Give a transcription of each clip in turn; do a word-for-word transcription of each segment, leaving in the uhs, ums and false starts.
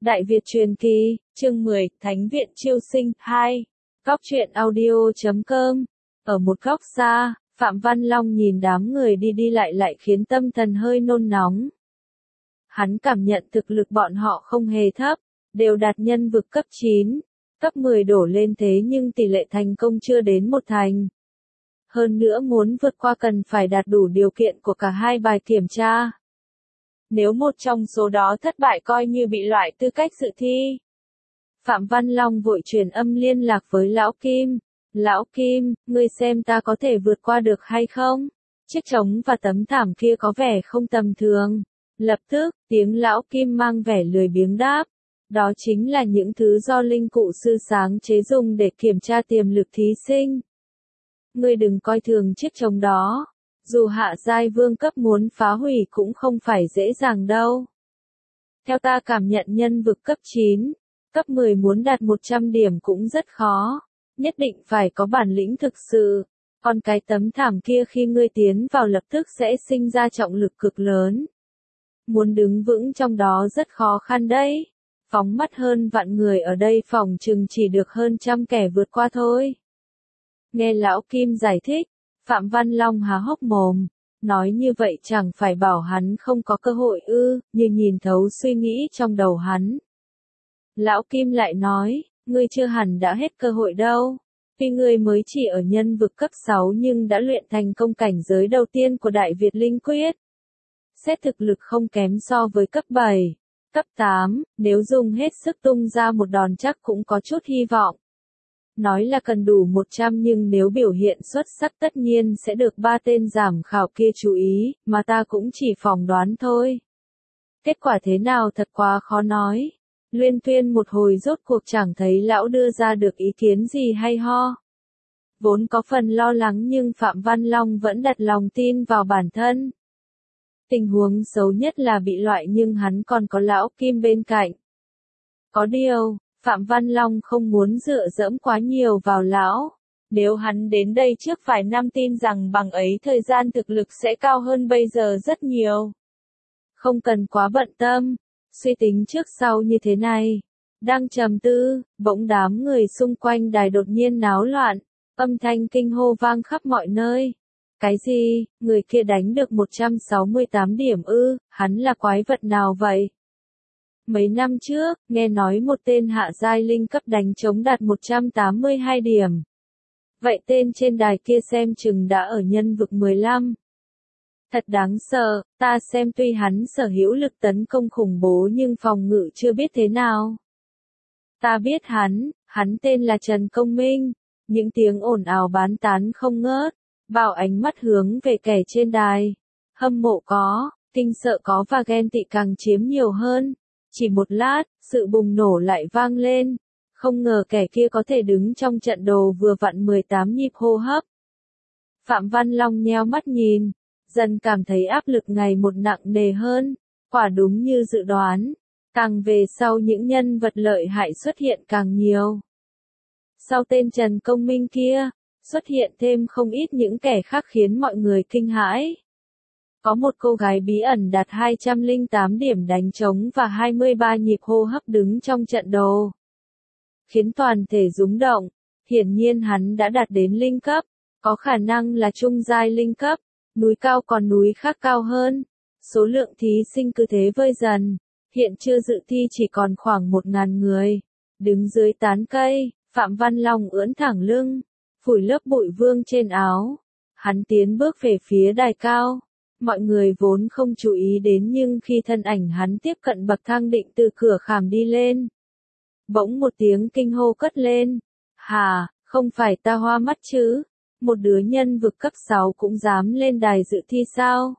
Đại Việt truyền kỳ, chương mười, Thánh viện chiêu sinh, hai. Góc truyện audio chấm com. Ở một góc xa, Phạm Văn Long nhìn đám người đi đi lại lại khiến tâm thần hơi nôn nóng. Hắn cảm nhận thực lực bọn họ không hề thấp, đều đạt nhân vực cấp chín, cấp mười đổ lên thế nhưng tỷ lệ thành công chưa đến một thành. Hơn nữa muốn vượt qua cần phải đạt đủ điều kiện của cả hai bài kiểm tra. Nếu một trong số đó thất bại coi như bị loại tư cách dự thi. Phạm Văn Long vội truyền âm liên lạc với Lão Kim. Lão Kim, ngươi xem ta có thể vượt qua được hay không? Chiếc trống và tấm thảm kia có vẻ không tầm thường. Lập tức, tiếng Lão Kim mang vẻ lười biếng đáp. Đó chính là những thứ do linh cụ sư sáng chế dùng để kiểm tra tiềm lực thí sinh. Ngươi đừng coi thường chiếc trống đó. Dù hạ giai vương cấp muốn phá hủy cũng không phải dễ dàng đâu. Theo ta cảm nhận nhân vực cấp chín, cấp mười muốn đạt một trăm điểm cũng rất khó. Nhất định phải có bản lĩnh thực sự. Còn cái tấm thảm kia khi ngươi tiến vào lập tức sẽ sinh ra trọng lực cực lớn. Muốn đứng vững trong đó rất khó khăn đấy. Phóng mắt hơn vạn người ở đây phòng chừng chỉ được hơn trăm kẻ vượt qua thôi. Nghe Lão Kim giải thích. Phạm Văn Long há hốc mồm, nói như vậy chẳng phải bảo hắn không có cơ hội ư, như nhìn thấu suy nghĩ trong đầu hắn. Lão Kim lại nói, ngươi chưa hẳn đã hết cơ hội đâu, vì ngươi mới chỉ ở nhân vực cấp sáu nhưng đã luyện thành công cảnh giới đầu tiên của Đại Việt Linh Quyết. Xét thực lực không kém so với cấp bảy, cấp tám, nếu dùng hết sức tung ra một đòn chắc cũng có chút hy vọng. Nói là cần đủ một trăm nhưng nếu biểu hiện xuất sắc tất nhiên sẽ được ba tên giám khảo kia chú ý, mà ta cũng chỉ phỏng đoán thôi. Kết quả thế nào thật quá khó nói. Luyên Tuyên một hồi rốt cuộc chẳng thấy lão đưa ra được ý kiến gì hay ho. Vốn có phần lo lắng nhưng Phạm Văn Long vẫn đặt lòng tin vào bản thân. Tình huống xấu nhất là bị loại nhưng hắn còn có Lão Kim bên cạnh. Có điều, Phạm Văn Long không muốn dựa dẫm quá nhiều vào lão. Nếu hắn đến đây trước vài năm tin rằng bằng ấy thời gian thực lực sẽ cao hơn bây giờ rất nhiều. Không cần quá bận tâm, suy tính trước sau như thế này. Đang trầm tư, bỗng đám người xung quanh đài đột nhiên náo loạn, âm thanh kinh hô vang khắp mọi nơi. Cái gì, người kia đánh được một trăm sáu mươi tám điểm ư, hắn là quái vật nào vậy? Mấy năm trước, nghe nói một tên hạ giai linh cấp đánh trống đạt một trăm tám mươi hai điểm. Vậy tên trên đài kia xem chừng đã ở nhân vực mười lăm. Thật đáng sợ, ta xem tuy hắn sở hữu lực tấn công khủng bố nhưng phòng ngự chưa biết thế nào. Ta biết hắn, hắn tên là Trần Công Minh. Những tiếng ồn ào bán tán không ngớt, bảo ánh mắt hướng về kẻ trên đài. Hâm mộ có, kinh sợ có và ghen tị càng chiếm nhiều hơn. Chỉ một lát, sự bùng nổ lại vang lên. Không ngờ kẻ kia có thể đứng trong trận đồ vừa vặn mười tám nhịp hô hấp. Phạm Văn Long nheo mắt nhìn, dần cảm thấy áp lực ngày một nặng nề hơn. Quả đúng như dự đoán, càng về sau những nhân vật lợi hại xuất hiện càng nhiều. Sau tên Trần Công Minh kia, xuất hiện thêm không ít những kẻ khác khiến mọi người kinh hãi. Có một cô gái bí ẩn đạt hai trăm lẻ tám điểm đánh trống và hai mươi ba nhịp hô hấp đứng trong trận đồ. Khiến toàn thể rúng động, hiển nhiên hắn đã đạt đến linh cấp, có khả năng là trung giai linh cấp, núi cao còn núi khác cao hơn. Số lượng thí sinh cứ thế vơi dần, hiện chưa dự thi chỉ còn khoảng một ngàn người. Đứng dưới tán cây, Phạm Văn Long ưỡn thẳng lưng, phủi lớp bụi vương trên áo. Hắn tiến bước về phía đài cao. Mọi người vốn không chú ý đến nhưng khi thân ảnh hắn tiếp cận bậc thang định từ cửa khảm đi lên. Bỗng một tiếng kinh hô cất lên. Hà, không phải ta hoa mắt chứ? Một đứa nhân vực cấp sáu cũng dám lên đài dự thi sao?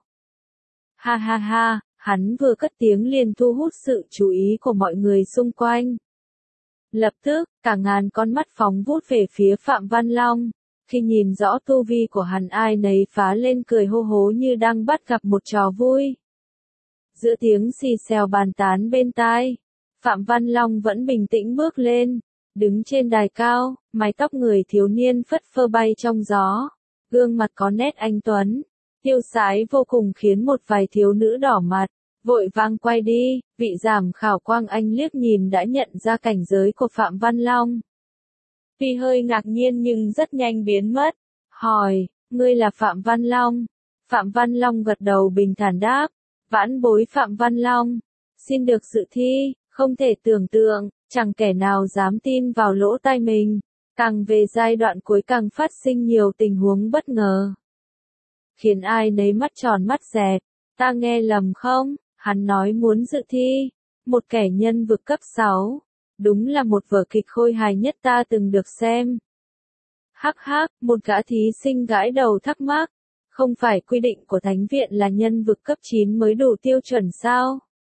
Ha ha ha, hắn vừa cất tiếng liền thu hút sự chú ý của mọi người xung quanh. Lập tức, cả ngàn con mắt phóng vút về phía Phạm Văn Long. Khi nhìn rõ tu vi của hắn ai nấy phá lên cười hô hố như đang bắt gặp một trò vui. Giữa tiếng xì xèo bàn tán bên tai, Phạm Văn Long vẫn bình tĩnh bước lên, đứng trên đài cao, mái tóc người thiếu niên phất phơ bay trong gió, gương mặt có nét anh tuấn, tiêu sái vô cùng khiến một vài thiếu nữ đỏ mặt, vội vàng quay đi, vị giám khảo Quang Anh liếc nhìn đã nhận ra cảnh giới của Phạm Văn Long. Tuy hơi ngạc nhiên nhưng rất nhanh biến mất, hỏi, ngươi là Phạm Văn Long? Phạm Văn Long gật đầu bình thản đáp, vãn bối Phạm Văn Long, xin được dự thi, không thể tưởng tượng, chẳng kẻ nào dám tin vào lỗ tai mình, càng về giai đoạn cuối càng phát sinh nhiều tình huống bất ngờ. Khiến ai nấy mắt tròn mắt dẹt, ta nghe lầm không, hắn nói muốn dự thi, một kẻ nhân vực cấp sáu, đúng là một vở kịch khôi hài nhất ta từng được xem. Hắc hắc, một gã thí sinh gãi đầu thắc mắc, không phải quy định của thánh viện là nhân vực cấp chín mới đủ tiêu chuẩn sao?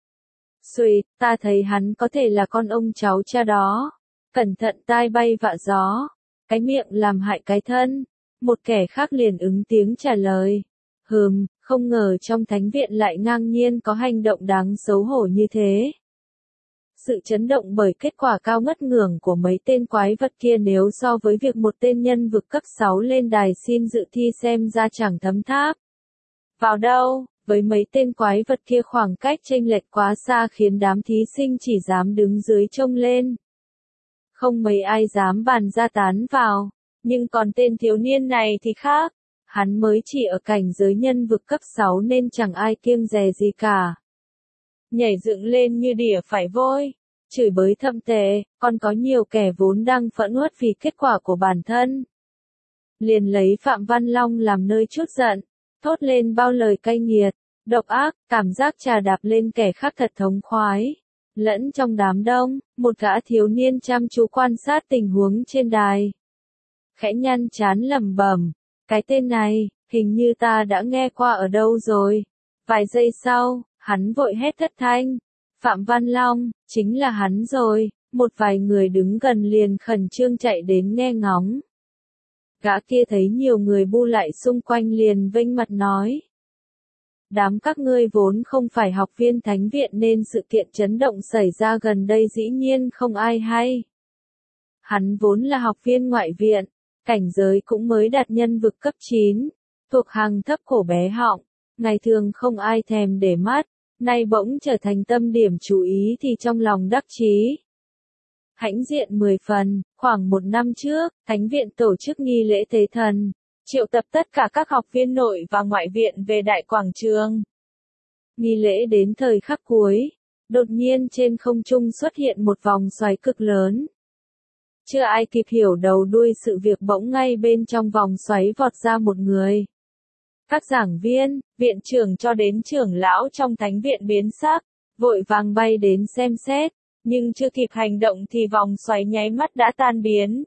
Xuy, ta thấy hắn có thể là con ông cháu cha đó. Cẩn thận tai bay vạ gió, cái miệng làm hại cái thân. Một kẻ khác liền ứng tiếng trả lời. Hừm, không ngờ trong thánh viện lại ngang nhiên có hành động đáng xấu hổ như thế. Sự chấn động bởi kết quả cao ngất ngưởng của mấy tên quái vật kia nếu so với việc một tên nhân vực cấp sáu lên đài xin dự thi xem ra chẳng thấm tháp. Vào đâu, với mấy tên quái vật kia khoảng cách chênh lệch quá xa khiến đám thí sinh chỉ dám đứng dưới trông lên. Không mấy ai dám bàn ra tán vào, nhưng còn tên thiếu niên này thì khác. Hắn mới chỉ ở cảnh giới nhân vực cấp sáu nên chẳng ai kiêng dè gì cả. Nhảy dựng lên như đỉa phải vôi, chửi bới thậm tệ, còn có nhiều kẻ vốn đang phẫn uất vì kết quả của bản thân. Liền lấy Phạm Văn Long làm nơi trút giận, thốt lên bao lời cay nghiệt, độc ác, cảm giác trà đạp lên kẻ khác thật thống khoái. Lẫn trong đám đông, một gã thiếu niên chăm chú quan sát tình huống trên đài. Khẽ nhăn trán lẩm bẩm, cái tên này, hình như ta đã nghe qua ở đâu rồi. Vài giây sau, hắn vội hét thất thanh, Phạm Văn Long, chính là hắn rồi. Một vài người đứng gần liền khẩn trương chạy đến nghe ngóng. Gã kia thấy nhiều người bu lại xung quanh liền vênh mặt nói. Đám các ngươi vốn không phải học viên thánh viện nên sự kiện chấn động xảy ra gần đây dĩ nhiên không ai hay. Hắn vốn là học viên ngoại viện, cảnh giới cũng mới đạt nhân vực cấp chín, thuộc hàng thấp cổ bé họng, ngày thường không ai thèm để mắt, nay bỗng trở thành tâm điểm chú ý thì trong lòng đắc chí. Hãnh diện mười phần, khoảng một năm trước, thánh viện tổ chức nghi lễ tế thần, triệu tập tất cả các học viên nội và ngoại viện về đại quảng trường. Nghi lễ đến thời khắc cuối, đột nhiên trên không trung xuất hiện một vòng xoáy cực lớn. Chưa ai kịp hiểu đầu đuôi sự việc bỗng ngay bên trong vòng xoáy vọt ra một người. Các giảng viên, viện trưởng cho đến trưởng lão trong thánh viện biến sắc, vội vàng bay đến xem xét, nhưng chưa kịp hành động thì vòng xoáy nháy mắt đã tan biến.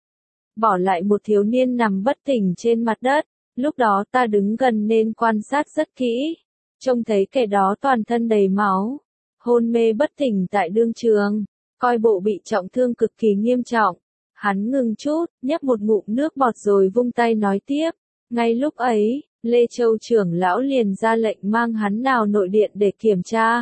Bỏ lại một thiếu niên nằm bất tỉnh trên mặt đất, lúc đó ta đứng gần nên quan sát rất kỹ, trông thấy kẻ đó toàn thân đầy máu, hôn mê bất tỉnh tại đương trường, coi bộ bị trọng thương cực kỳ nghiêm trọng. Hắn ngừng chút, nhấp một ngụm nước bọt rồi vung tay nói tiếp, ngay lúc ấy, Lê Châu trưởng lão liền ra lệnh mang hắn nào nội điện để kiểm tra.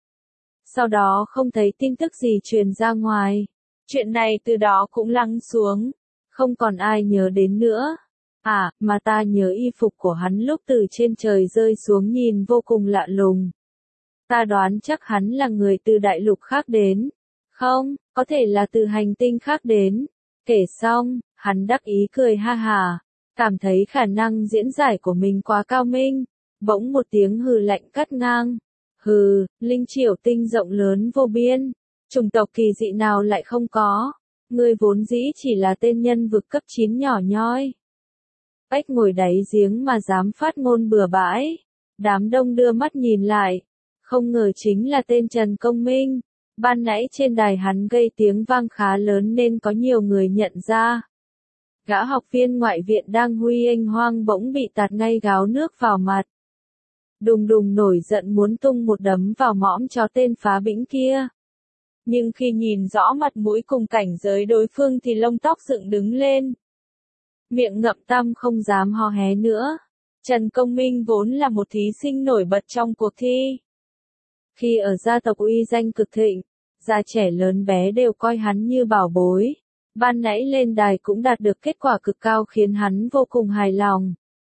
Sau đó không thấy tin tức gì truyền ra ngoài, chuyện này từ đó cũng lắng xuống. Không còn ai nhớ đến nữa. À, mà ta nhớ y phục của hắn lúc từ trên trời rơi xuống nhìn vô cùng lạ lùng. Ta đoán chắc hắn là người từ đại lục khác đến. Không, có thể là từ hành tinh khác đến. Kể xong, hắn đắc ý cười ha hà, cảm thấy khả năng diễn giải của mình quá cao minh. Bỗng một tiếng hừ lạnh cắt ngang. Hừ, linh triểu tinh rộng lớn vô biên. Chủng tộc kỳ dị nào lại không có. Ngươi vốn dĩ chỉ là tên nhân vực cấp chín nhỏ nhoi. Bách ngồi đáy giếng mà dám phát ngôn bừa bãi. Đám đông đưa mắt nhìn lại. Không ngờ chính là tên Trần Công Minh. Ban nãy trên đài hắn gây tiếng vang khá lớn nên có nhiều người nhận ra. Gã học viên ngoại viện đang huy anh hoang bỗng bị tạt ngay gáo nước vào mặt. Đùng đùng nổi giận muốn tung một đấm vào mõm cho tên phá bĩnh kia. Nhưng khi nhìn rõ mặt mũi cùng cảnh giới đối phương thì lông tóc dựng đứng lên. Miệng ngậm tăm không dám ho hé nữa. Trần Công Minh vốn là một thí sinh nổi bật trong cuộc thi. Khi ở gia tộc uy danh cực thịnh, già trẻ lớn bé đều coi hắn như bảo bối. Ban nãy lên đài cũng đạt được kết quả cực cao khiến hắn vô cùng hài lòng.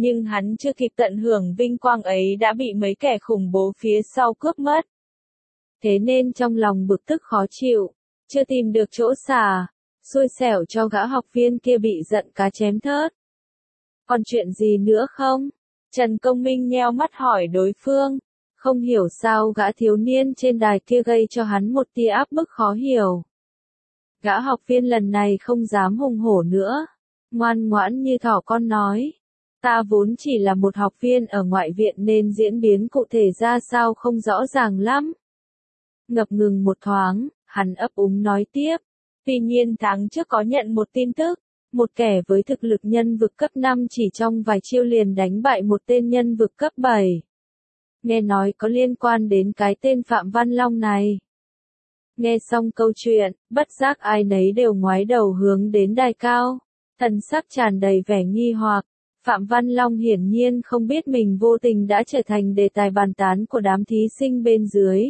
Nhưng hắn chưa kịp tận hưởng vinh quang ấy đã bị mấy kẻ khủng bố phía sau cướp mất. Thế nên trong lòng bực tức khó chịu, chưa tìm được chỗ xả, xui xẻo cho gã học viên kia bị giận cá chém thớt. Còn chuyện gì nữa không? Trần Công Minh nheo mắt hỏi đối phương, không hiểu sao gã thiếu niên trên đài kia gây cho hắn một tia áp bức khó hiểu. Gã học viên lần này không dám hùng hổ nữa, ngoan ngoãn như thỏ con nói. Ta vốn chỉ là một học viên ở ngoại viện nên diễn biến cụ thể ra sao không rõ ràng lắm. Ngập ngừng một thoáng, hắn ấp úng nói tiếp. Tuy nhiên tháng trước có nhận một tin tức, một kẻ với thực lực nhân vực cấp năm chỉ trong vài chiêu liền đánh bại một tên nhân vực cấp bảy. Nghe nói có liên quan đến cái tên Phạm Văn Long này. Nghe xong câu chuyện, bất giác ai nấy đều ngoái đầu hướng đến đài cao, thần sắc tràn đầy vẻ nghi hoặc. Phạm Văn Long hiển nhiên không biết mình vô tình đã trở thành đề tài bàn tán của đám thí sinh bên dưới.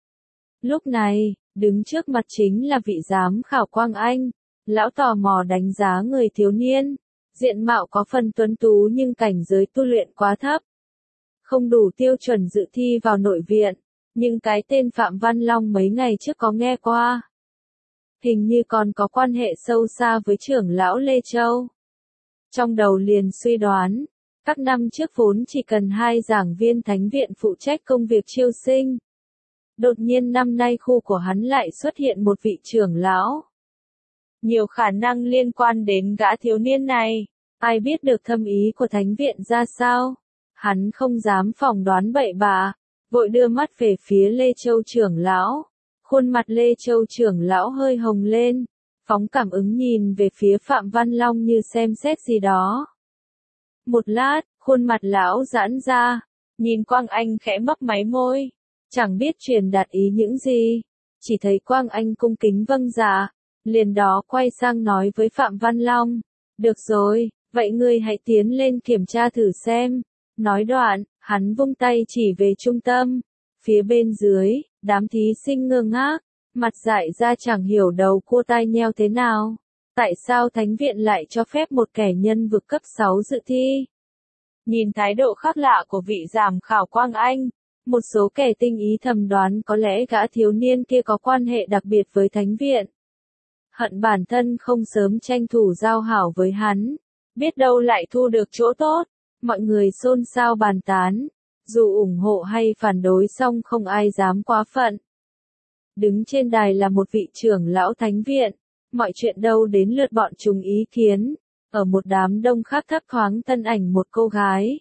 Lúc này, đứng trước mặt chính là vị giám khảo Quang Anh, lão tò mò đánh giá người thiếu niên, diện mạo có phần tuấn tú nhưng cảnh giới tu luyện quá thấp. Không đủ tiêu chuẩn dự thi vào nội viện, nhưng cái tên Phạm Văn Long mấy ngày trước có nghe qua. Hình như còn có quan hệ sâu xa với trưởng lão Lê Châu. Trong đầu liền suy đoán, các năm trước vốn chỉ cần hai giảng viên thánh viện phụ trách công việc chiêu sinh. Đột nhiên năm nay khu của hắn lại xuất hiện một vị trưởng lão. Nhiều khả năng liên quan đến gã thiếu niên này, ai biết được thâm ý của thánh viện ra sao. Hắn không dám phỏng đoán bậy bạ, vội đưa mắt về phía Lê Châu trưởng lão. Khuôn mặt Lê Châu trưởng lão hơi hồng lên, phóng cảm ứng nhìn về phía Phạm Văn Long như xem xét gì đó. Một lát, khuôn mặt lão giãn ra, nhìn Quang Anh khẽ mấp máy môi, chẳng biết truyền đạt ý những gì, chỉ thấy Quang Anh cung kính vâng dạ, liền đó quay sang nói với Phạm Văn Long, được rồi, vậy ngươi hãy tiến lên kiểm tra thử xem. Nói đoạn, hắn vung tay chỉ về trung tâm, phía bên dưới, đám thí sinh ngơ ngác, mặt dại ra chẳng hiểu đầu cua tai nheo thế nào. Tại sao thánh viện lại cho phép một kẻ nhân vực cấp sáu dự thi? Nhìn thái độ khác lạ của vị giám khảo Quang Anh, một số kẻ tinh ý thầm đoán có lẽ gã thiếu niên kia có quan hệ đặc biệt với thánh viện. Hận bản thân không sớm tranh thủ giao hảo với hắn, biết đâu lại thu được chỗ tốt. Mọi người xôn xao bàn tán, dù ủng hộ hay phản đối xong không ai dám quá phận. Đứng trên đài là một vị trưởng lão thánh viện, mọi chuyện đâu đến lượt bọn chúng ý kiến, ở một đám đông khác thấp thoáng thân ảnh một cô gái.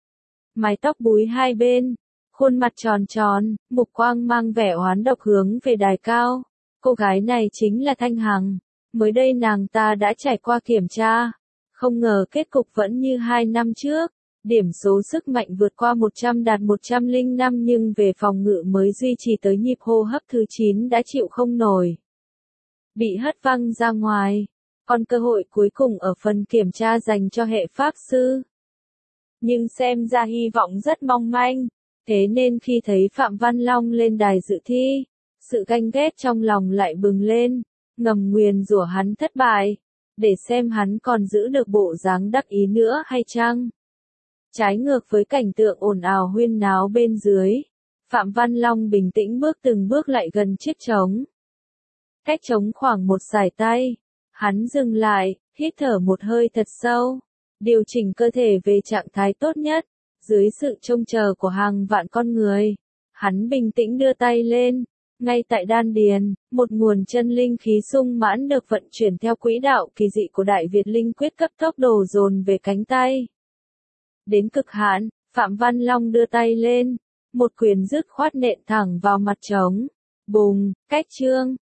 Mái tóc búi hai bên, khuôn mặt tròn tròn, mục quang mang vẻ oán độc hướng về đài cao. Cô gái này chính là Thanh Hằng, mới đây nàng ta đã trải qua kiểm tra. Không ngờ kết cục vẫn như hai năm trước, điểm số sức mạnh vượt qua một trăm đạt một trăm lẻ năm nhưng về phòng ngự mới duy trì tới nhịp hô hấp thứ chín đã chịu không nổi. Bị hất văng ra ngoài, còn cơ hội cuối cùng ở phần kiểm tra dành cho hệ pháp sư. Nhưng xem ra hy vọng rất mong manh, thế nên khi thấy Phạm Văn Long lên đài dự thi, sự ganh ghét trong lòng lại bừng lên, ngầm nguyền rủa hắn thất bại. Để xem hắn còn giữ được bộ dáng đắc ý nữa hay chăng? Trái ngược với cảnh tượng ồn ào huyên náo bên dưới, Phạm Văn Long bình tĩnh bước từng bước lại gần chiếc trống. Cách trống khoảng một sải tay, hắn dừng lại, hít thở một hơi thật sâu, điều chỉnh cơ thể về trạng thái tốt nhất, dưới sự trông chờ của hàng vạn con người. Hắn bình tĩnh đưa tay lên. Ngay tại đan điền, một nguồn chân linh khí sung mãn được vận chuyển theo quỹ đạo kỳ dị của Đại Việt Linh Quyết cấp tốc đổ dồn về cánh tay. Đến cực hạn, Phạm Văn Long đưa tay lên, một quyền dứt khoát nện thẳng vào mặt trống. Bùng, cách trương,